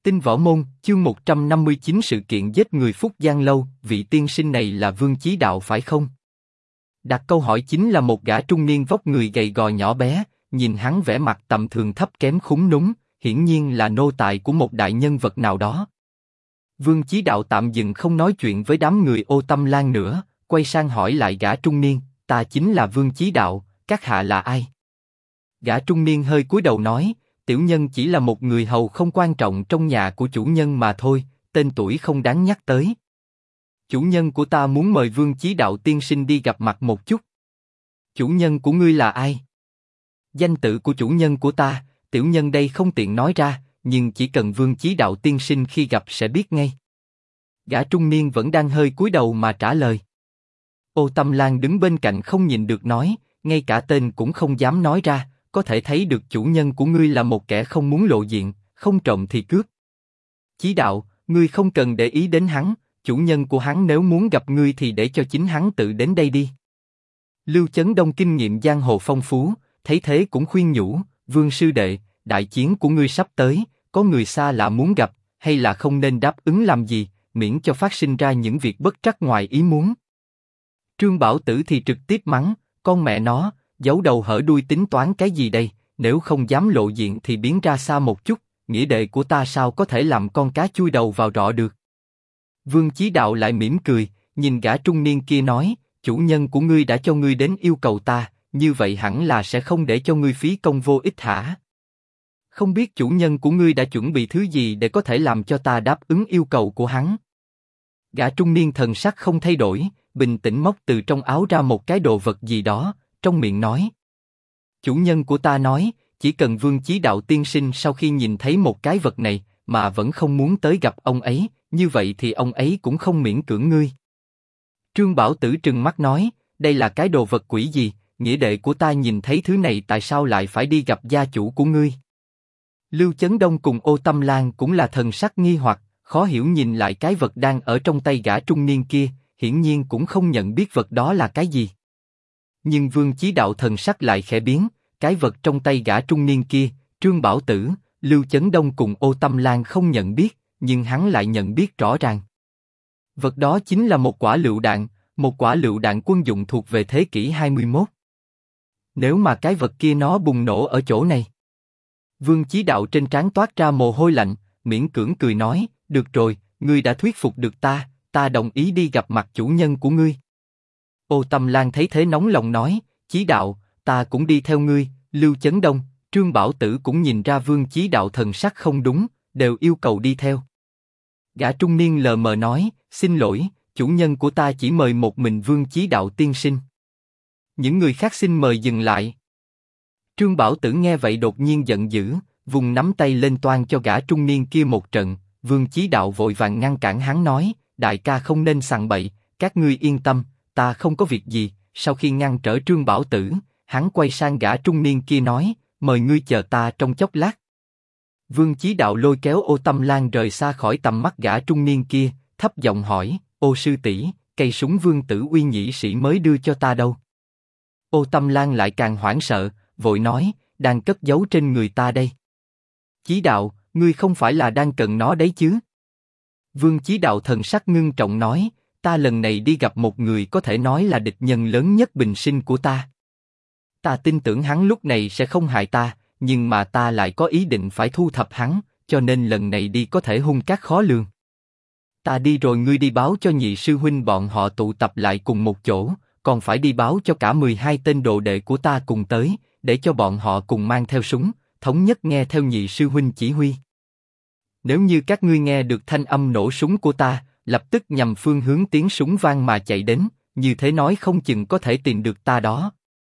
Tinh Võ Môn, chương 159 sự kiện giết người Phúc Giang Lâu, vị tiên sinh này là Vương Chí Đạo phải không? Đặt câu hỏi chính là một gã trung niên vóc người gầy gò nhỏ bé, nhìn hắn vẻ mặt tầm thường thấp kém khúm núm, hiển nhiên là nô tài của một đại nhân vật nào đó. Vương Chí Đạo tạm dừng không nói chuyện với đám người Ô Tâm Lan nữa, quay sang hỏi lại gã trung niên, ta chính là Vương Chí Đạo, các hạ là ai? Gã trung niên hơi cúi đầu nói, tiểu nhân chỉ là một người hầu không quan trọng trong nhà của chủ nhân mà thôi, tên tuổi không đáng nhắc tới. Chủ nhân của ta muốn mời Vương Chí Đạo tiên sinh đi gặp mặt một chút. Chủ nhân của ngươi là ai? Danh tự của chủ nhân của ta, tiểu nhân đây không tiện nói ra, nhưng chỉ cần Vương Chí Đạo tiên sinh khi gặp sẽ biết ngay. Gã trung niên vẫn đang hơi cúi đầu mà trả lời. Ô Tâm Lan đứng bên cạnh không nhìn được nói, ngay cả tên cũng không dám nói ra, có thể thấy được chủ nhân của ngươi là một kẻ không muốn lộ diện, không trộm thì cướp. Chí Đạo, ngươi không cần để ý đến hắn, chủ nhân của hắn nếu muốn gặp ngươi thì để cho chính hắn tự đến đây đi. Lưu Chấn Đông kinh nghiệm giang hồ phong phú, thấy thế cũng khuyên nhủ, Vương sư đệ, đại chiến của ngươi sắp tới, có người xa lạ muốn gặp, hay là không nên đáp ứng làm gì, miễn cho phát sinh ra những việc bất trắc ngoài ý muốn. Trương Bảo Tử thì trực tiếp mắng, con mẹ nó, giấu đầu hở đuôi tính toán cái gì đây, nếu không dám lộ diện thì biến ra xa một chút, nghĩa đệ của ta sao có thể làm con cá chui đầu vào rọ được. Vương Chí Đạo lại mỉm cười, nhìn gã trung niên kia nói, chủ nhân của ngươi đã cho ngươi đến yêu cầu ta, như vậy hẳn là sẽ không để cho ngươi phí công vô ích hả? Không biết chủ nhân của ngươi đã chuẩn bị thứ gì để có thể làm cho ta đáp ứng yêu cầu của hắn? Gã trung niên thần sắc không thay đổi, bình tĩnh móc từ trong áo ra một cái đồ vật gì đó, trong miệng nói. Chủ nhân của ta nói, chỉ cần Vương Chí Đạo tiên sinh sau khi nhìn thấy một cái vật này, mà vẫn không muốn tới gặp ông ấy, như vậy thì ông ấy cũng không miễn cưỡng ngươi. Trương Bảo Tử trừng mắt nói, đây là cái đồ vật quỷ gì, nghĩa đệ của ta nhìn thấy thứ này tại sao lại phải đi gặp gia chủ của ngươi? Lưu Chấn Đông cùng Ô Tâm Lan cũng là thần sắc nghi hoặc, khó hiểu nhìn lại cái vật đang ở trong tay gã trung niên kia, hiển nhiên cũng không nhận biết vật đó là cái gì. Nhưng Vương Chí Đạo thần sắc lại khẽ biến, cái vật trong tay gã trung niên kia, Trương Bảo Tử, Lưu Chấn Đông cùng Ô Tâm Lan không nhận biết, nhưng hắn lại nhận biết rõ ràng. Vật đó chính là một quả lựu đạn quân dụng thuộc về thế kỷ 21. Nếu mà cái vật kia nó bùng nổ ở chỗ này. Vương Chí Đạo trên trán toát ra mồ hôi lạnh, miễn cưỡng cười nói, được rồi, ngươi đã thuyết phục được ta đồng ý đi gặp mặt chủ nhân của ngươi. Ô Tâm Lan thấy thế nóng lòng nói, Chí Đạo, ta cũng đi theo ngươi. Lưu Chấn Đông, Trương Bảo Tử cũng nhìn ra Vương Chí Đạo thần sắc không đúng, đều yêu cầu đi theo. Gã trung niên lờ mờ nói, xin lỗi, chủ nhân của ta chỉ mời một mình Vương Chí Đạo tiên sinh. Những người khác xin mời dừng lại. Trương Bảo Tử nghe vậy đột nhiên giận dữ, vùng nắm tay lên toan cho gã trung niên kia một trận. Vương Chí Đạo vội vàng ngăn cản hắn nói, đại ca không nên sằng bậy, các ngươi yên tâm, ta không có việc gì. Sau khi ngăn trở Trương Bảo Tử, hắn quay sang gã trung niên kia nói, mời ngươi chờ ta trong chốc lát. Vương Chí Đạo lôi kéo Ô Tâm Lan rời xa khỏi tầm mắt gã trung niên kia, thấp giọng hỏi, Ô sư tỷ, cây súng Vương Tử Uy nhĩ sĩ mới đưa cho ta đâu? Ô Tâm Lan lại càng hoảng sợ, vội nói, đang cất giấu trên người ta đây. Chí Đạo, ngươi không phải là đang cần nó đấy chứ? Vương Chí Đạo thần sắc ngưng trọng nói, ta lần này đi gặp một người có thể nói là địch nhân lớn nhất bình sinh của ta. Ta tin tưởng hắn lúc này sẽ không hại ta, nhưng mà ta lại có ý định phải thu thập hắn, cho nên lần này đi có thể hung cát khó lường. Ta đi rồi ngươi đi báo cho nhị sư huynh bọn họ tụ tập lại cùng một chỗ, còn phải đi báo cho cả 12 tên đồ đệ của ta cùng tới, để cho bọn họ cùng mang theo súng, thống nhất nghe theo nhị sư huynh chỉ huy. Nếu như các ngươi nghe được thanh âm nổ súng của ta, lập tức nhằm phương hướng tiếng súng vang mà chạy đến, như thế nói không chừng có thể tìm được ta đó.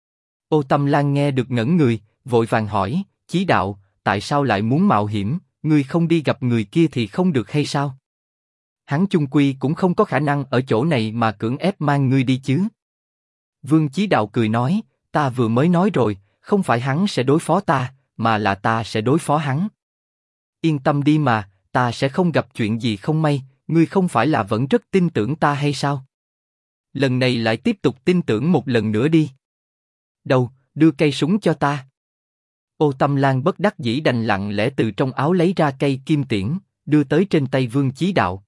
Ô Tâm Lan nghe được ngẩn người, vội vàng hỏi, Chí Đạo, tại sao lại muốn mạo hiểm, ngươi không đi gặp người kia thì không được hay sao? Hắn chung quy cũng không có khả năng ở chỗ này mà cưỡng ép mang ngươi đi chứ. Vương Chí Đạo cười nói, ta vừa mới nói rồi, không phải hắn sẽ đối phó ta, mà là ta sẽ đối phó hắn. Yên tâm đi mà, ta sẽ không gặp chuyện gì không may, ngươi không phải là vẫn rất tin tưởng ta hay sao? Lần này lại tiếp tục tin tưởng một lần nữa đi. Đâu, đưa cây súng cho ta. Ô Tâm Lan bất đắc dĩ đành lặng lẽ từ trong áo lấy ra cây kim tiễn, đưa tới trên tay Vương Chí Đạo.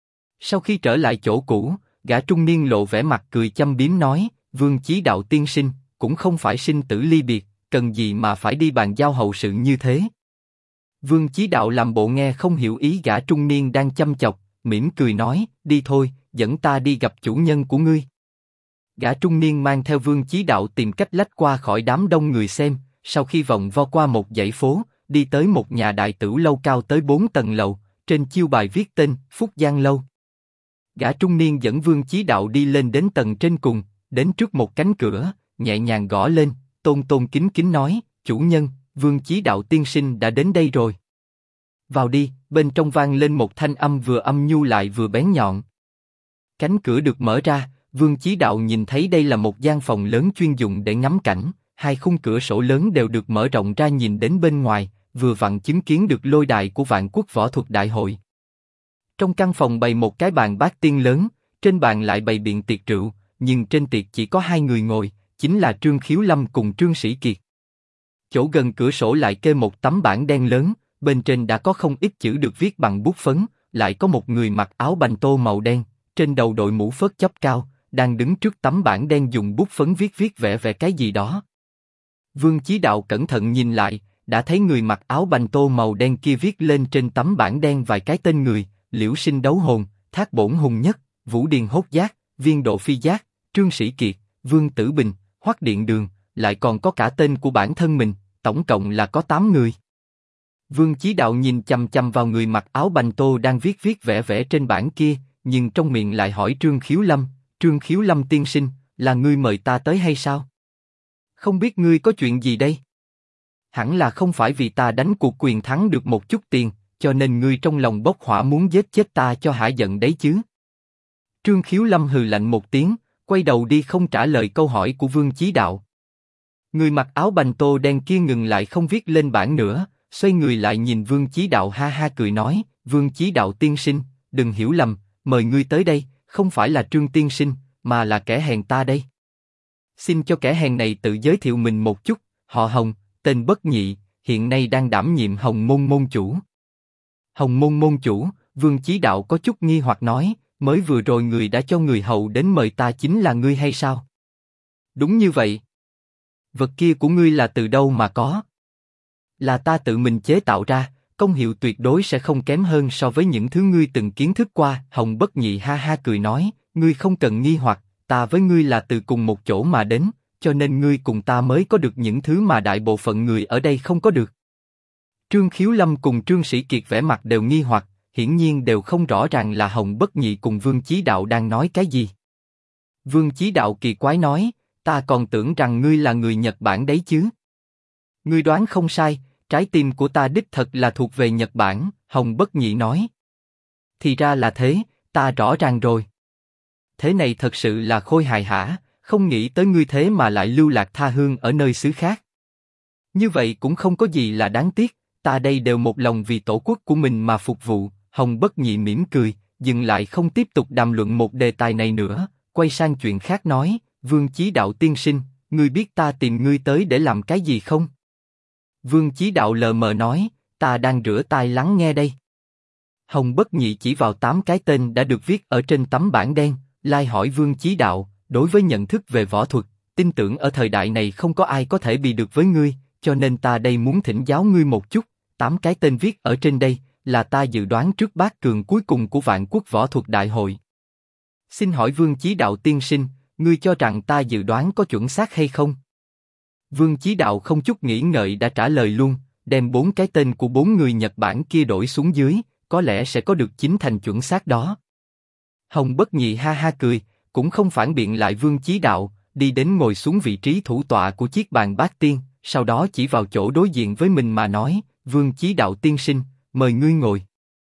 Sau khi trở lại chỗ cũ, gã trung niên lộ vẻ mặt cười châm biếm nói, Vương Chí Đạo tiên sinh, cũng không phải sinh tử ly biệt, cần gì mà phải đi bàn giao hậu sự như thế. Vương Chí Đạo làm bộ nghe không hiểu ý gã trung niên đang châm chọc, mỉm cười nói, đi thôi, dẫn ta đi gặp chủ nhân của ngươi. Gã trung niên mang theo Vương Chí Đạo tìm cách lách qua khỏi đám đông người xem, sau khi vòng vo qua một dãy phố, đi tới một nhà đại tửu lâu cao tới 4 tầng lầu, trên chiêu bài viết tên Phúc Giang Lâu. Gã trung niên dẫn Vương Chí Đạo đi lên đến tầng trên cùng, đến trước một cánh cửa, nhẹ nhàng gõ lên, tôn tôn kính kính nói, chủ nhân, Vương Chí Đạo tiên sinh đã đến đây rồi. Vào đi, bên trong vang lên một thanh âm vừa âm nhu lại vừa bén nhọn. Cánh cửa được mở ra, Vương Chí Đạo nhìn thấy đây là một gian phòng lớn chuyên dụng để ngắm cảnh, hai khung cửa sổ lớn đều được mở rộng ra nhìn đến bên ngoài, vừa vặn chứng kiến được lôi đài của Vạn Quốc Võ Thuật Đại Hội. Trong căn phòng bày một cái bàn bát tiên lớn, trên bàn lại bày biện tiệc rượu, nhưng trên tiệc chỉ có hai người ngồi, chính là Trương Khiếu Lâm cùng Trương Sĩ Kiệt. Chỗ gần cửa sổ lại kê một tấm bảng đen lớn, bên trên đã có không ít chữ được viết bằng bút phấn, lại có một người mặc áo bành tô màu đen, trên đầu đội mũ phớt chóp cao, đang đứng trước tấm bảng đen dùng bút phấn viết vẽ cái gì đó. Vương Chí Đạo cẩn thận nhìn lại, đã thấy người mặc áo bành tô màu đen kia viết lên trên tấm bảng đen vài cái tên người: Liễu Sinh Đấu Hồn, Thác Bổn Hùng Nhất, Vũ Điền Hốt Giác, Viên Độ Phi Giác, Trương Sĩ Kiệt, Vương Tử Bình, Hoắc Điện Đường, lại còn có cả tên của bản thân mình, tổng cộng là có 8 người. Vương Chí Đạo nhìn chằm chằm vào người mặc áo bành tô đang viết vẽ trên bảng kia, nhưng trong miệng lại hỏi Trương Khiếu Lâm tiên sinh, là ngươi mời ta tới hay sao? Không biết ngươi có chuyện gì đây? Hẳn là không phải vì ta đánh cuộc quyền thắng được một chút tiền, cho nên ngươi trong lòng bốc hỏa muốn giết chết ta cho hả giận đấy chứ? Trương Khiếu Lâm hừ lạnh một tiếng, quay đầu đi không trả lời câu hỏi của Vương Chí Đạo. Người mặc áo bành tô đen kia ngừng lại không viết lên bảng nữa, xoay người lại nhìn Vương Chí Đạo ha ha cười nói, Vương Chí Đạo tiên sinh, đừng hiểu lầm, mời ngươi tới đây, không phải là Trương tiên sinh, mà là kẻ hèn ta đây. Xin cho kẻ hèn này tự giới thiệu mình một chút, họ Hồng, tên Bất Nhị, hiện nay đang đảm nhiệm Hồng Môn môn chủ. Hồng Môn môn chủ, Vương Chí Đạo có chút nghi hoặc nói, mới vừa rồi người đã cho người hầu đến mời ta chính là ngươi hay sao? Đúng như vậy. Vật kia của ngươi là từ đâu mà có? Là ta tự mình chế tạo ra, công hiệu tuyệt đối sẽ không kém hơn so với những thứ ngươi từng kiến thức qua. Hồng Bất Nhị ha ha cười nói, ngươi không cần nghi hoặc, ta với ngươi là từ cùng một chỗ mà đến, cho nên ngươi cùng ta mới có được những thứ mà đại bộ phận người ở đây không có được. Trương Khiếu Lâm cùng Trương Sĩ Kiệt vẻ mặt đều nghi hoặc, hiển nhiên đều không rõ ràng là Hồng Bất Nhị cùng Vương Chí Đạo đang nói cái gì. Vương Chí Đạo kỳ quái nói, ta còn tưởng rằng ngươi là người Nhật Bản đấy chứ. Ngươi đoán không sai, trái tim của ta đích thật là thuộc về Nhật Bản, Hồng Bất Nhị nói. Thì ra là thế, ta rõ ràng rồi. Thế này thật sự là khôi hài hả, không nghĩ tới ngươi thế mà lại lưu lạc tha hương ở nơi xứ khác. Như vậy cũng không có gì là đáng tiếc, ta đây đều một lòng vì tổ quốc của mình mà phục vụ. Hồng Bất Nhị mỉm cười, dừng lại không tiếp tục đàm luận một đề tài này nữa, quay sang chuyện khác nói, Vương Chí Đạo tiên sinh, ngươi biết ta tìm ngươi tới để làm cái gì không? Vương Chí Đạo lờ mờ nói, ta đang rửa tai lắng nghe đây. Hồng Bất Nhị chỉ vào 8 cái tên đã được viết ở trên tấm bảng đen, lai hỏi Vương Chí Đạo, đối với nhận thức về võ thuật, tin tưởng ở thời đại này không có ai có thể bị được với ngươi, cho nên ta đây muốn thỉnh giáo ngươi một chút. 8 cái tên viết ở trên đây là ta dự đoán trước bát cường cuối cùng của Vạn Quốc Võ Thuật Đại Hội. Xin hỏi Vương Chí Đạo tiên sinh, ngươi cho rằng ta dự đoán có chuẩn xác hay không? Vương Chí Đạo không chút nghĩ ngợi đã trả lời luôn, đem 4 cái tên của 4 người Nhật Bản kia đổi xuống dưới, có lẽ sẽ có được 9 thành chuẩn xác đó. Hồng Bất Nhị ha ha cười, cũng không phản biện lại Vương Chí Đạo, đi đến ngồi xuống vị trí thủ tọa của chiếc bàn bát tiên, sau đó chỉ vào chỗ đối diện với mình mà nói, Vương Chí Đạo tiên sinh, mời ngươi ngồi.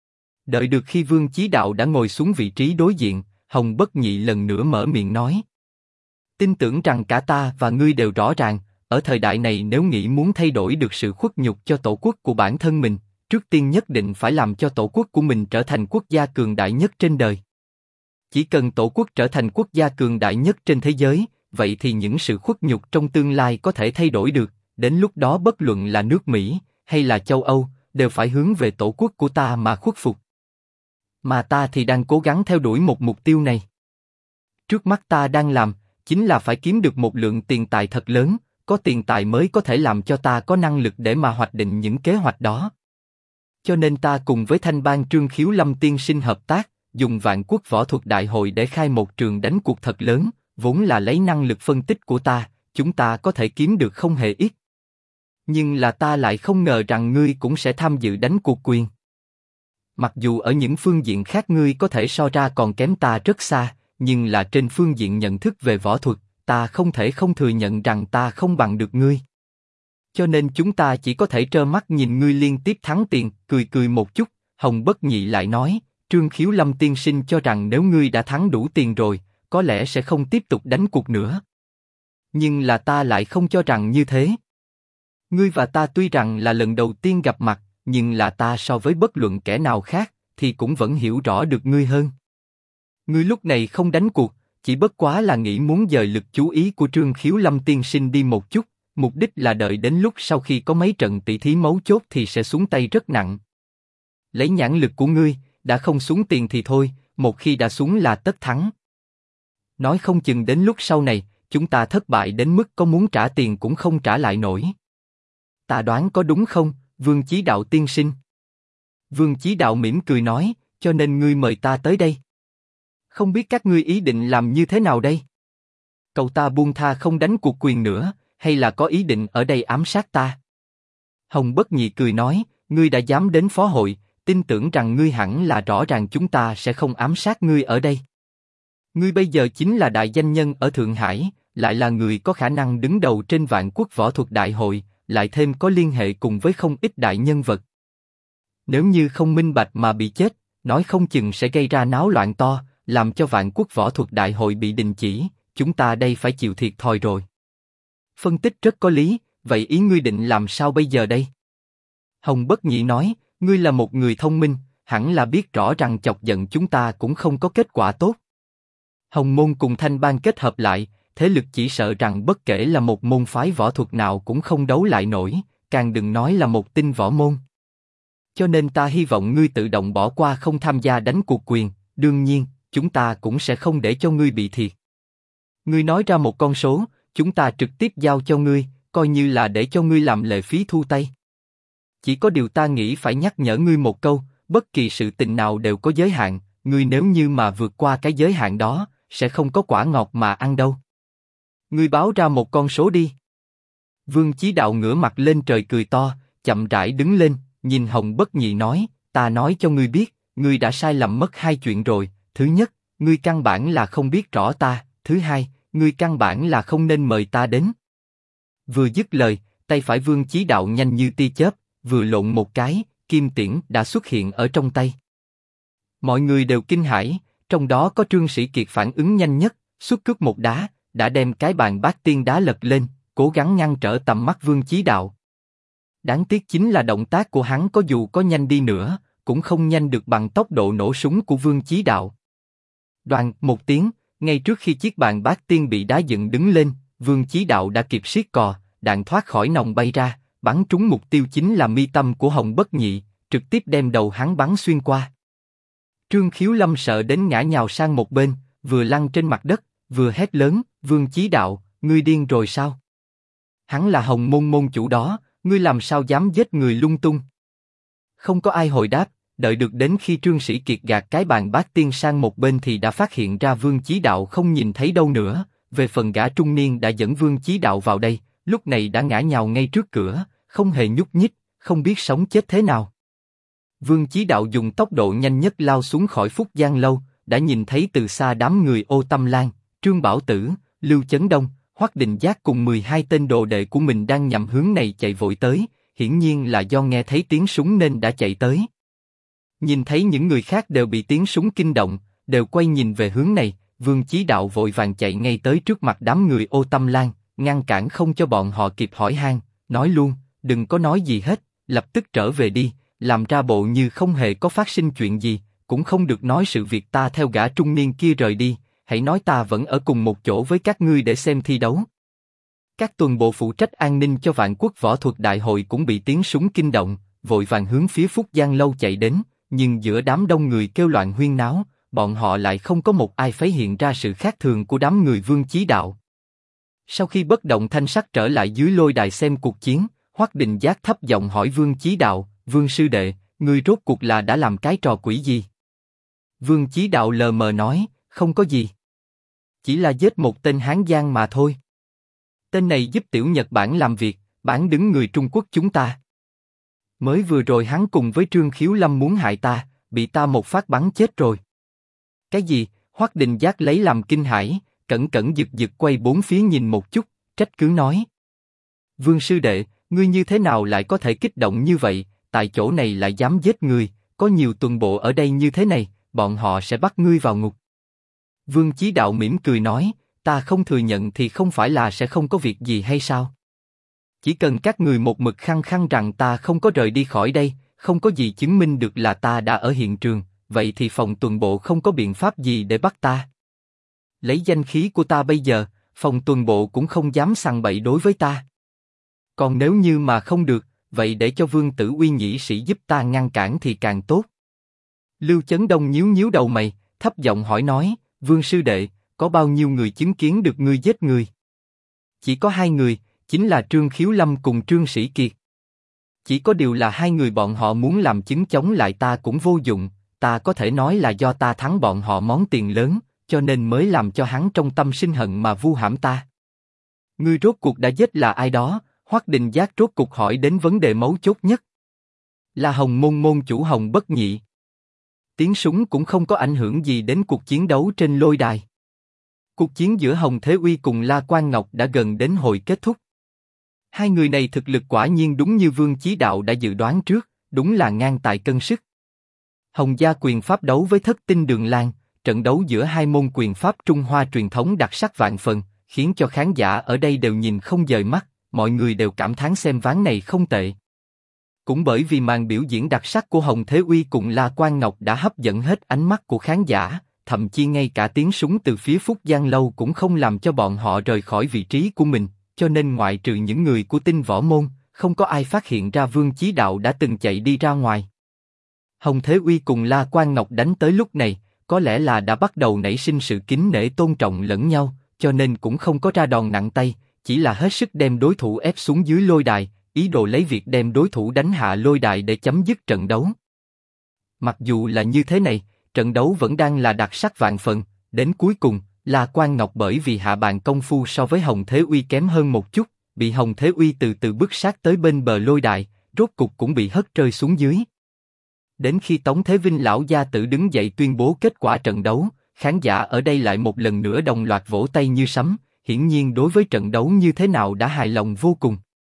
Đợi được khi Vương Chí Đạo đã ngồi xuống vị trí đối diện, Hồng Bất Nhị lần nữa mở miệng nói. Tin tưởng rằng cả ta và ngươi đều rõ ràng, ở thời đại này nếu nghĩ muốn thay đổi được sự khuất nhục cho tổ quốc của bản thân mình, trước tiên nhất định phải làm cho tổ quốc của mình trở thành quốc gia cường đại nhất trên đời. Chỉ cần tổ quốc trở thành quốc gia cường đại nhất trên thế giới, vậy thì những sự khuất nhục trong tương lai có thể thay đổi được, đến lúc đó bất luận là nước Mỹ, hay là châu Âu, đều phải hướng về tổ quốc của ta mà khuất phục. Mà ta thì đang cố gắng theo đuổi một mục tiêu này. Trước mắt ta đang làm, chính là phải kiếm được một lượng tiền tài thật lớn, có tiền tài mới có thể làm cho ta có năng lực để mà hoạch định những kế hoạch đó. Cho nên ta cùng với Thanh Bang Trương Khiếu Lâm tiên sinh hợp tác, dùng Vạn Quốc Võ Thuật Đại hội để khai một trường đánh cuộc thật lớn, vốn là lấy năng lực phân tích của ta, chúng ta có thể kiếm được không hề ít. Nhưng là ta lại không ngờ rằng ngươi cũng sẽ tham dự đánh cuộc quyền. Mặc dù ở những phương diện khác ngươi có thể so ra còn kém ta rất xa, nhưng là trên phương diện nhận thức về võ thuật, ta không thể không thừa nhận rằng ta không bằng được ngươi. Cho nên chúng ta chỉ có thể trơ mắt nhìn ngươi liên tiếp thắng tiền. Cười cười một chút, Hồng Bất Nhị lại nói, Trương Khiếu Lâm tiên sinh cho rằng nếu ngươi đã thắng đủ tiền rồi, có lẽ sẽ không tiếp tục đánh cuộc nữa. Nhưng là ta lại không cho rằng như thế. Ngươi và ta tuy rằng là lần đầu tiên gặp mặt, nhưng là ta so với bất luận kẻ nào khác, thì cũng vẫn hiểu rõ được ngươi hơn. Ngươi lúc này không đánh cuộc, chỉ bất quá là nghĩ muốn dời lực chú ý của Trương Khiếu Lâm tiên sinh đi một chút, mục đích là đợi đến lúc sau khi có mấy trận tỷ thí mấu chốt thì sẽ xuống tay rất nặng. Lấy nhãn lực của ngươi, đã không xuống tiền thì thôi, một khi đã xuống là tất thắng. Nói không chừng đến lúc sau này, chúng ta thất bại đến mức có muốn trả tiền cũng không trả lại nổi. Ta đoán có đúng không, Vương Chí Đạo tiên sinh? Vương Chí Đạo mỉm cười nói, cho nên ngươi mời ta tới đây. Không biết các ngươi ý định làm như thế nào đây? Cậu ta buông tha không đánh cuộc quyền nữa, hay là có ý định ở đây ám sát ta? Hồng Bất Nhị cười nói, ngươi đã dám đến phó hội, tin tưởng rằng ngươi hẳn là rõ ràng chúng ta sẽ không ám sát ngươi ở đây. Ngươi bây giờ chính là đại danh nhân ở Thượng Hải, lại là người có khả năng đứng đầu trên Vạn Quốc Võ Thuật Đại hội, lại thêm có liên hệ cùng với không ít đại nhân vật. Nếu như không minh bạch mà bị chết, nói không chừng sẽ gây ra náo loạn to, làm cho Vạn Quốc Võ Thuật Đại hội bị đình chỉ, chúng ta đây phải chịu thiệt thòi rồi. Phân tích rất có lý, vậy ý ngươi định làm sao bây giờ đây? Hồng Bất Nhị nói, ngươi là một người thông minh, hẳn là biết rõ rằng chọc giận chúng ta cũng không có kết quả tốt. Hồng Môn cùng Thanh Bang kết hợp lại, thế lực chỉ sợ rằng bất kể là một môn phái võ thuật nào cũng không đấu lại nổi, càng đừng nói là một tinh võ môn. Cho nên ta hy vọng ngươi tự động bỏ qua không tham gia đánh cuộc quyền, đương nhiên, chúng ta cũng sẽ không để cho ngươi bị thiệt. Ngươi nói ra một con số, chúng ta trực tiếp giao cho ngươi, coi như là để cho ngươi làm lệ phí thu tay. Chỉ có điều ta nghĩ phải nhắc nhở ngươi một câu, bất kỳ sự tình nào đều có giới hạn, ngươi nếu như mà vượt qua cái giới hạn đó, sẽ không có quả ngọt mà ăn đâu. Ngươi báo ra một con số đi. Vương Chí Đạo ngửa mặt lên trời cười to, chậm rãi đứng lên, nhìn Hồng Bất Nhị nói, ta nói cho ngươi biết, ngươi đã sai lầm mất hai chuyện rồi. Thứ nhất, ngươi căn bản là không biết rõ ta. Thứ hai, ngươi căn bản là không nên mời ta đến. Vừa dứt lời, tay phải Vương Chí Đạo nhanh như tia chớp, vừa lộn một cái, kim tiễn đã xuất hiện ở trong tay. Mọi người đều kinh hãi, trong đó có Trương Sĩ Kiệt phản ứng nhanh nhất, xuất cước một đá, đã đem cái bàn bát tiên đá lật lên, cố gắng ngăn trở tầm mắt Vương Chí Đạo. Đáng tiếc chính là động tác của hắn có dù có nhanh đi nữa, cũng không nhanh được bằng tốc độ nổ súng của Vương Chí Đạo. Đoàng một tiếng, ngay trước khi chiếc bàn bát tiên bị đá dựng đứng lên, Vương Chí Đạo đã kịp siết cò, đạn thoát khỏi nòng bay ra, bắn trúng mục tiêu chính là mi tâm của Hồng Bất Nhị, trực tiếp đem đầu hắn bắn xuyên qua. Trương Khiếu Lâm sợ đến ngã nhào sang một bên, vừa lăn trên mặt đất, vừa hét lớn, Vương Chí Đạo, ngươi điên rồi sao? Hắn là Hồng Môn môn chủ đó, ngươi làm sao dám giết người lung tung? Không có ai hồi đáp, đợi được đến khi Trương Sĩ Kiệt gạt cái bàn bát tiên sang một bên thì đã phát hiện ra Vương Chí Đạo không nhìn thấy đâu nữa. Về phần gã trung niên đã dẫn Vương Chí Đạo vào đây, lúc này đã ngã nhào ngay trước cửa, không hề nhúc nhích, không biết sống chết thế nào. Vương Chí Đạo dùng tốc độ nhanh nhất lao xuống khỏi Phúc Giang lâu, đã nhìn thấy từ xa đám người Ô Tâm Lan, Trương Bảo Tử, Lưu Chấn Đông, Hoắc Đình Giác cùng 12 tên đồ đệ của mình đang nhằm hướng này chạy vội tới, hiển nhiên là do nghe thấy tiếng súng nên đã chạy tới. Nhìn thấy những người khác đều bị tiếng súng kinh động, đều quay nhìn về hướng này, Vương Chí Đạo vội vàng chạy ngay tới trước mặt đám người Ô Tâm Lan, ngăn cản không cho bọn họ kịp hỏi han, nói luôn, đừng có nói gì hết, lập tức trở về đi, làm ra bộ như không hề có phát sinh chuyện gì, cũng không được nói sự việc ta theo gã trung niên kia rời đi, hãy nói ta vẫn ở cùng một chỗ với các ngươi để xem thi đấu. Các tuần bộ phụ trách an ninh cho Vạn Quốc Võ Thuật Đại hội cũng bị tiếng súng kinh động, vội vàng hướng phía Phúc Giang Lâu chạy đến, nhưng giữa đám đông người kêu loạn huyên náo, bọn họ lại không có một ai phát hiện ra sự khác thường của đám người Vương Chí Đạo. Sau khi bất động thanh sắc trở lại dưới lôi đài xem cuộc chiến, Hoắc Đình Giác thấp giọng hỏi Vương Chí Đạo: Vương sư đệ, ngươi rốt cuộc là đã làm cái trò quỷ gì? Vương Chí Đạo lờ mờ nói: không có gì, chỉ là giết một tên Hán Giang mà thôi. Tên này giúp tiểu Nhật Bản làm việc, bán đứng người Trung Quốc chúng ta. Mới vừa rồi hắn cùng với Trương Khiếu Lâm muốn hại ta, bị ta một phát bắn chết rồi. Cái gì? Hoắc Đình Giác lấy làm kinh hãi, cẩn cẩn giật giật quay bốn phía nhìn một chút, trách cứ nói: Vương sư đệ, ngươi như thế nào lại có thể kích động như vậy? Tại chỗ này lại dám giết người, có nhiều tuần bộ ở đây như thế này, bọn họ sẽ bắt ngươi vào ngục. Vương Chí Đạo mỉm cười nói: ta không thừa nhận thì không phải là sẽ không có việc gì hay sao? Chỉ cần các người một mực khăng khăng rằng ta không có rời đi khỏi đây, không có gì chứng minh được là ta đã ở hiện trường, vậy thì phòng tuần bộ không có biện pháp gì để bắt ta. Lấy danh khí của ta bây giờ, phòng tuần bộ cũng không dám sằng bậy đối với ta. Còn nếu như mà không được, vậy để cho Vương Tử Uy nhĩ sĩ giúp ta ngăn cản thì càng tốt. Lưu Chấn Đông nhíu nhíu đầu mày, thấp giọng hỏi nói: Vương sư đệ, có bao nhiêu người chứng kiến được ngươi giết người? Chỉ có 2 người, chính là Trương Khiếu Lâm cùng Trương Sĩ Kiệt. Chỉ có điều là 2 người bọn họ muốn làm chứng chống lại ta cũng vô dụng, ta có thể nói là do ta thắng bọn họ món tiền lớn, cho nên mới làm cho hắn trong tâm sinh hận mà vu hãm ta. Ngươi rốt cuộc đã giết là ai đó? Hoắc Đình Giác rốt cuộc hỏi đến vấn đề mấu chốt nhất. Là Hồng Môn môn chủ Hồng Bất Nhị. Tiếng súng cũng không có ảnh hưởng gì đến cuộc chiến đấu trên lôi đài. Cuộc chiến giữa Hồng Thế Uy cùng La Quang Ngọc đã gần đến hồi kết thúc. 2 người này thực lực quả nhiên đúng như Vương Chí Đạo đã dự đoán trước, đúng là ngang tài cân sức. Hồng gia quyền pháp đấu với Thất Tinh Đường Lan, trận đấu giữa 2 môn quyền pháp Trung Hoa truyền thống đặc sắc vạn phần, khiến cho khán giả ở đây đều nhìn không rời mắt, mọi người đều cảm thán xem ván này không tệ. Cũng bởi vì màn biểu diễn đặc sắc của Hồng Thế Uy cùng La Quang Ngọc đã hấp dẫn hết ánh mắt của khán giả, thậm chí ngay cả tiếng súng từ phía Phúc Giang Lâu cũng không làm cho bọn họ rời khỏi vị trí của mình, cho nên ngoại trừ những người của Tinh Võ Môn, không có ai phát hiện ra Vương Chí Đạo đã từng chạy đi ra ngoài. Hồng Thế Uy cùng La Quang Ngọc đánh tới lúc này, có lẽ là đã bắt đầu nảy sinh sự kính nể tôn trọng lẫn nhau, cho nên cũng không có ra đòn nặng tay, chỉ là hết sức đem đối thủ ép xuống dưới lôi đài, ý đồ lấy việc đem đối thủ đánh hạ lôi đài để chấm dứt trận đấu. Mặc dù là như thế này, trận đấu vẫn đang là đặc sắc vạn phần, đến cuối cùng, La Quang Ngọc bởi vì hạ bàn công phu so với Hồng Thế Uy kém hơn một chút, bị Hồng Thế Uy từ từ bước sát tới bên bờ lôi đài, rốt cục cũng bị hất rơi xuống dưới. Đến khi Tống Thế Vinh lão gia tử đứng dậy tuyên bố kết quả trận đấu, khán giả ở đây lại một lần nữa đồng loạt vỗ tay như sấm, hiển nhiên đối với trận đấu như thế nào đã hài lòng vô cùng.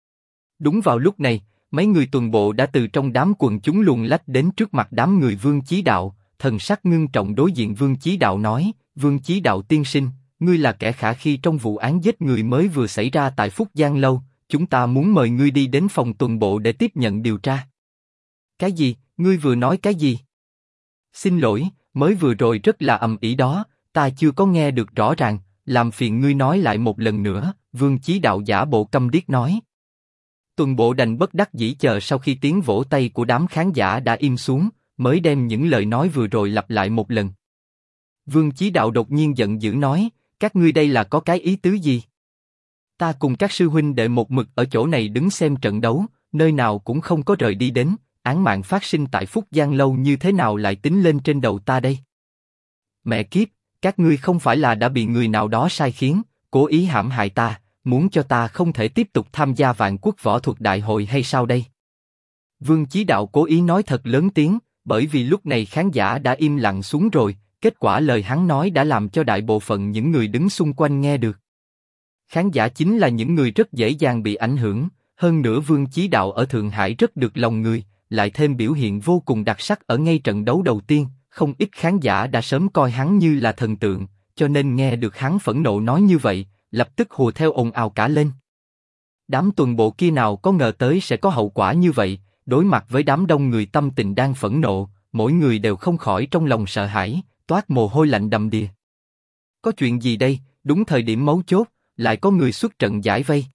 Đúng vào lúc này, mấy người tuần bộ đã từ trong đám quần chúng luồn lách đến trước mặt đám người Vương Chí Đạo, thần sắc ngưng trọng đối diện Vương Chí Đạo nói: Vương Chí Đạo tiên sinh, ngươi là kẻ khả khi trong vụ án giết người mới vừa xảy ra tại Phúc Giang Lâu, chúng ta muốn mời ngươi đi đến phòng tuần bộ để tiếp nhận điều tra. Cái gì? Ngươi vừa nói cái gì? Xin lỗi, mới vừa rồi rất là ầm ĩ đó, ta chưa có nghe được rõ ràng, làm phiền ngươi nói lại một lần nữa. Vương Chí Đạo giả bộ câm điếc nói. Tuần bộ đành bất đắc dĩ chờ sau khi tiếng vỗ tay của đám khán giả đã im xuống, mới đem những lời nói vừa rồi lặp lại một lần. Vương Chí Đạo đột nhiên giận dữ nói: các ngươi đây là có cái ý tứ gì? Ta cùng các sư huynh đệ một mực ở chỗ này đứng xem trận đấu, nơi nào cũng không có rời đi đến, án mạng phát sinh tại Phúc Giang Lâu như thế nào lại tính lên trên đầu ta đây? Mẹ kiếp, các ngươi không phải là đã bị người nào đó sai khiến, cố ý hãm hại ta, muốn cho ta không thể tiếp tục tham gia Vạn Quốc Võ Thuật Đại hội hay sao đây? Vương Chí Đạo cố ý nói thật lớn tiếng, bởi vì lúc này khán giả đã im lặng xuống rồi, kết quả lời hắn nói đã làm cho đại bộ phận những người đứng xung quanh nghe được. Khán giả chính là những người rất dễ dàng bị ảnh hưởng, hơn nữa Vương Chí Đạo ở Thượng Hải rất được lòng người, lại thêm biểu hiện vô cùng đặc sắc ở ngay trận đấu đầu tiên, không ít khán giả đã sớm coi hắn như là thần tượng, cho nên nghe được hắn phẫn nộ nói như vậy, lập tức hùa theo ồn ào cả lên. Đám tuần bộ kia nào có ngờ tới sẽ có hậu quả như vậy, đối mặt với đám đông người tâm tình đang phẫn nộ, mỗi người đều không khỏi trong lòng sợ hãi, toát mồ hôi lạnh đầm đìa. Có chuyện gì đây? Đúng thời điểm mấu chốt, lại có người xuất trận giải vây.